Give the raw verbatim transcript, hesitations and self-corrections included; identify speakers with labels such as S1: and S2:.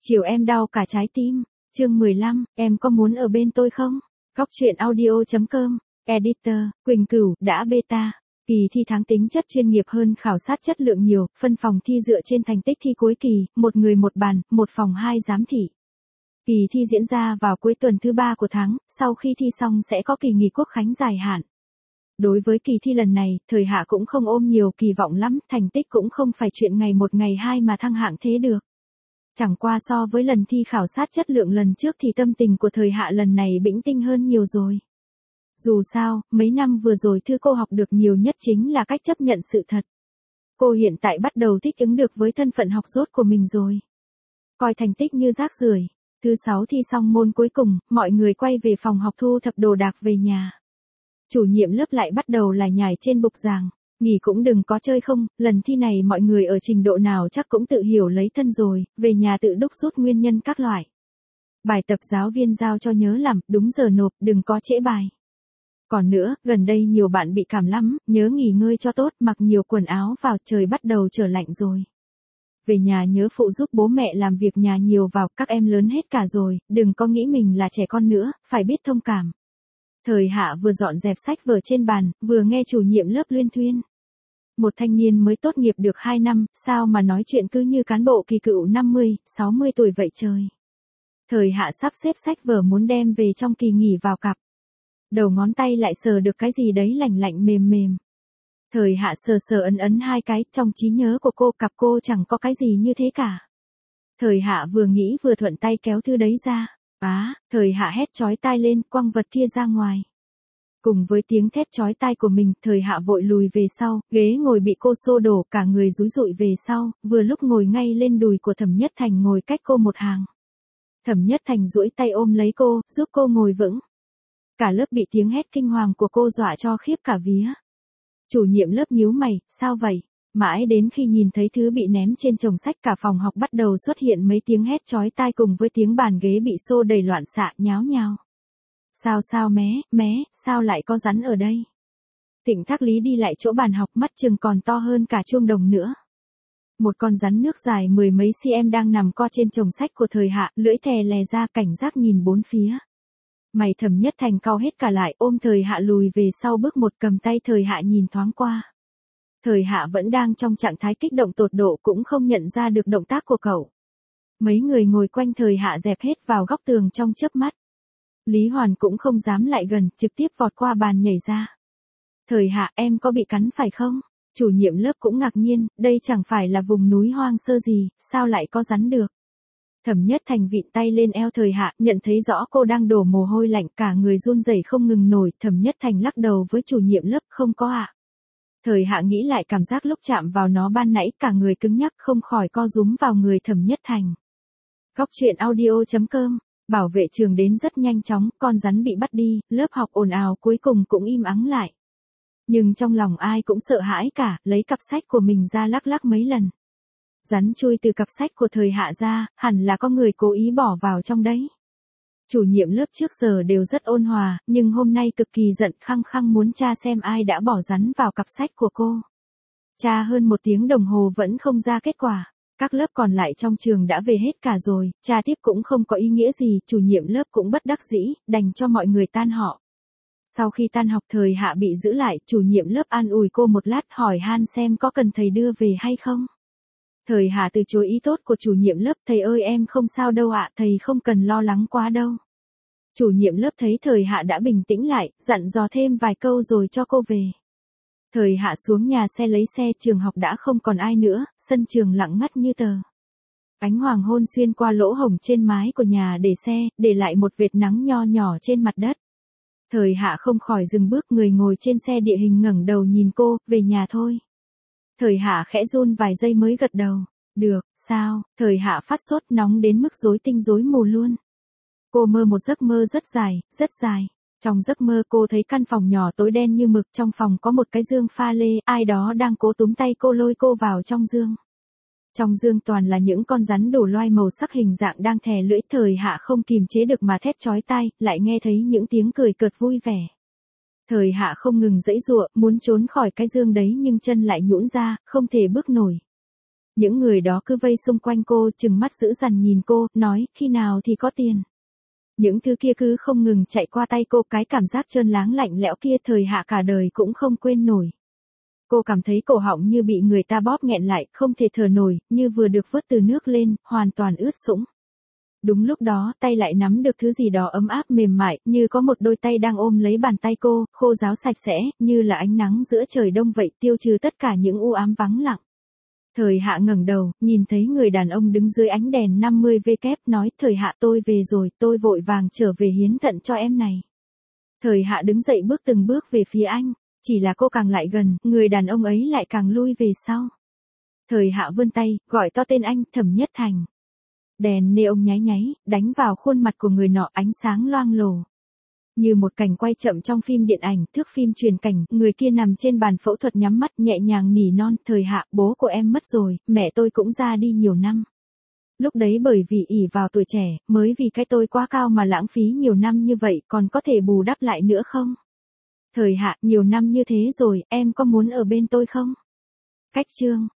S1: Chiều em đau cả trái tim. Chương mười lăm, em có muốn ở bên tôi không? Góc truyện audio chấm com, Editor, Quỳnh Cửu, đã beta. Kỳ thi tháng tính chất chuyên nghiệp hơn khảo sát chất lượng nhiều, phân phòng thi dựa trên thành tích thi cuối kỳ, một người một bàn, một phòng hai giám thị. Kỳ thi diễn ra vào cuối tuần thứ ba của tháng, sau khi thi xong sẽ có kỳ nghỉ quốc khánh dài hạn. Đối với kỳ thi lần này, Thời Hạ cũng không ôm nhiều kỳ vọng lắm, thành tích cũng không phải chuyện ngày một ngày hai mà thăng hạng thế được. Chẳng qua so với lần thi khảo sát chất lượng lần trước thì tâm tình của Thời Hạ lần này bĩnh tinh hơn nhiều rồi. Dù sao, mấy năm vừa rồi thư cô học được nhiều nhất chính là cách chấp nhận sự thật. Cô hiện tại bắt đầu thích ứng được với thân phận học dốt của mình rồi. Coi thành tích như rác rưởi. Thứ sáu thi xong môn cuối cùng, mọi người quay về phòng học thu thập đồ đạc về nhà. Chủ nhiệm lớp lại bắt đầu lải nhải trên bục giảng. Nghỉ cũng đừng có chơi không, lần thi này mọi người ở trình độ nào chắc cũng tự hiểu lấy thân rồi, về nhà tự đúc rút nguyên nhân các loại. Bài tập giáo viên giao cho nhớ làm, đúng giờ nộp, đừng có trễ bài. Còn nữa, gần đây nhiều bạn bị cảm lắm, nhớ nghỉ ngơi cho tốt, mặc nhiều quần áo vào, trời bắt đầu trở lạnh rồi. Về nhà nhớ phụ giúp bố mẹ làm việc nhà nhiều vào, các em lớn hết cả rồi, đừng có nghĩ mình là trẻ con nữa, phải biết thông cảm. Thời Hạ vừa dọn dẹp sách vở trên bàn, vừa nghe chủ nhiệm lớp luyên thuyên. Một thanh niên mới tốt nghiệp được hai năm, sao mà nói chuyện cứ như cán bộ kỳ cựu năm mươi, sáu mươi tuổi vậy trời. Thời Hạ sắp xếp sách vở muốn đem về trong kỳ nghỉ vào cặp. Đầu ngón tay lại sờ được cái gì đấy lạnh lạnh mềm mềm. Thời Hạ sờ sờ ấn ấn hai cái, trong trí nhớ của cô cặp cô chẳng có cái gì như thế cả. Thời Hạ vừa nghĩ vừa thuận tay kéo thư đấy ra. Á, Thời Hạ hét chói tai lên, quăng vật kia ra ngoài. Cùng với tiếng thét chói tai của mình, Thời Hạ vội lùi về sau, ghế ngồi bị cô xô đổ, cả người rúi rụi về sau, vừa lúc ngồi ngay lên đùi của Thẩm Nhất Thành ngồi cách cô một hàng. Thẩm Nhất Thành duỗi tay ôm lấy cô, giúp cô ngồi vững. Cả lớp bị tiếng hét kinh hoàng của cô dọa cho khiếp cả vía. Chủ nhiệm lớp nhíu mày, sao vậy? Mãi đến khi nhìn thấy thứ bị ném trên chồng sách, cả phòng học bắt đầu xuất hiện mấy tiếng hét chói tai cùng với tiếng bàn ghế bị xô đầy loạn xạ nháo nhào. Sao sao mé, mé, sao lại có rắn ở đây? Tịnh Thác Lý đi lại chỗ bàn học, mắt chừng còn to hơn cả chuông đồng nữa. Một con rắn nước dài mười mấy cm đang nằm co trên chồng sách của Thời Hạ, lưỡi thè lè ra cảnh giác nhìn bốn phía. Mày Thẩm Nhất Thành cau hết cả lại, ôm Thời Hạ lùi về sau bước một, cầm tay Thời Hạ nhìn thoáng qua. Thời Hạ vẫn đang trong trạng thái kích động tột độ, cũng không nhận ra được động tác của cậu. Mấy người ngồi quanh Thời Hạ dẹp hết vào góc tường trong chớp mắt. Lý Hoàn cũng không dám lại gần, trực tiếp vọt qua bàn nhảy ra. Thời Hạ, em có bị cắn phải không? Chủ nhiệm lớp cũng ngạc nhiên, đây chẳng phải là vùng núi hoang sơ gì, sao lại có rắn được? Thẩm Nhất Thành vịn tay lên eo Thời Hạ, nhận thấy rõ cô đang đổ mồ hôi lạnh, cả người run rẩy không ngừng nổi. Thẩm Nhất Thành lắc đầu với chủ nhiệm lớp, không có ạ. À. Thời Hạ nghĩ lại cảm giác lúc chạm vào nó ban nãy, cả người cứng nhắc, không khỏi co rúm vào người Thẩm Nhất Thành. Góc truyện audio chấm com, bảo vệ trường đến rất nhanh chóng, con rắn bị bắt đi, lớp học ồn ào cuối cùng cũng im ắng lại. Nhưng trong lòng ai cũng sợ hãi cả, lấy cặp sách của mình ra lắc lắc mấy lần. Rắn chui từ cặp sách của Thời Hạ ra, hẳn là có người cố ý bỏ vào trong đấy. Chủ nhiệm lớp trước giờ đều rất ôn hòa, nhưng hôm nay cực kỳ giận, khăng khăng muốn tra xem ai đã bỏ rắn vào cặp sách của cô. Tra hơn một tiếng đồng hồ vẫn không ra kết quả. Các lớp còn lại trong trường đã về hết cả rồi, tra tiếp cũng không có ý nghĩa gì, chủ nhiệm lớp cũng bất đắc dĩ, đành cho mọi người tan họ. Sau khi tan học Thời Hạ bị giữ lại, chủ nhiệm lớp an ủi cô một lát, hỏi han xem có cần thầy đưa về hay không. Thời Hạ từ chối ý tốt của chủ nhiệm lớp, thầy ơi em không sao đâu ạ, thầy không cần lo lắng quá đâu. Chủ nhiệm lớp thấy Thời Hạ đã bình tĩnh lại, dặn dò thêm vài câu rồi cho cô về. Thời Hạ xuống nhà xe lấy xe, trường học đã không còn ai nữa, sân trường lặng ngắt như tờ. Ánh hoàng hôn xuyên qua lỗ hổng trên mái của nhà để xe, để lại một vệt nắng nho nhỏ trên mặt đất. Thời Hạ không khỏi dừng bước, người ngồi trên xe địa hình ngẩng đầu nhìn cô, về nhà thôi. Thời Hạ khẽ run vài giây mới gật đầu. Được, sao? Thời Hạ phát sốt nóng đến mức rối tinh rối mù luôn. Cô mơ một giấc mơ rất dài, rất dài. Trong giấc mơ cô thấy căn phòng nhỏ tối đen như mực, trong phòng có một cái giường pha lê, ai đó đang cố túm tay cô lôi cô vào trong giường. Trong giường toàn là những con rắn đủ loài màu sắc hình dạng đang thè lưỡi. Thời Hạ không kìm chế được mà thét chói tai, lại nghe thấy những tiếng cười cợt vui vẻ. Thời Hạ không ngừng giãy giụa, muốn trốn khỏi cái giường đấy nhưng chân lại nhũn ra, không thể bước nổi. Những người đó cứ vây xung quanh cô, trừng mắt dữ dằn nhìn cô, nói, khi nào thì có tiền. Những thứ kia cứ không ngừng chạy qua tay cô, cái cảm giác trơn láng lạnh lẽo kia Thời Hạ cả đời cũng không quên nổi. Cô cảm thấy cổ họng như bị người ta bóp nghẹn lại, không thể thở nổi, như vừa được vớt từ nước lên, hoàn toàn ướt sũng. Đúng lúc đó, tay lại nắm được thứ gì đó ấm áp mềm mại, như có một đôi tay đang ôm lấy bàn tay cô, khô ráo sạch sẽ, như là ánh nắng giữa trời đông vậy, tiêu trừ tất cả những u ám vắng lặng. Thời Hạ ngẩng đầu, nhìn thấy người đàn ông đứng dưới ánh đèn năm mươi W kép, nói, Thời Hạ tôi về rồi, tôi vội vàng trở về hiến thận cho em này. Thời Hạ đứng dậy bước từng bước về phía anh, chỉ là cô càng lại gần, người đàn ông ấy lại càng lui về sau. Thời Hạ vươn tay, gọi to tên anh, Thẩm Nhất Thành. Đèn neon nháy nháy, đánh vào khuôn mặt của người nọ, ánh sáng loang lổ. Như một cảnh quay chậm trong phim điện ảnh, thước phim truyền cảnh, người kia nằm trên bàn phẫu thuật nhắm mắt nhẹ nhàng nỉ non, Thời Hạ, bố của em mất rồi, mẹ tôi cũng ra đi nhiều năm. Lúc đấy bởi vì ỷ vào tuổi trẻ, mới vì cái tôi quá cao mà lãng phí nhiều năm như vậy, còn có thể bù đắp lại nữa không? Thời Hạ, nhiều năm như thế rồi, em có muốn ở bên tôi không? Cách chương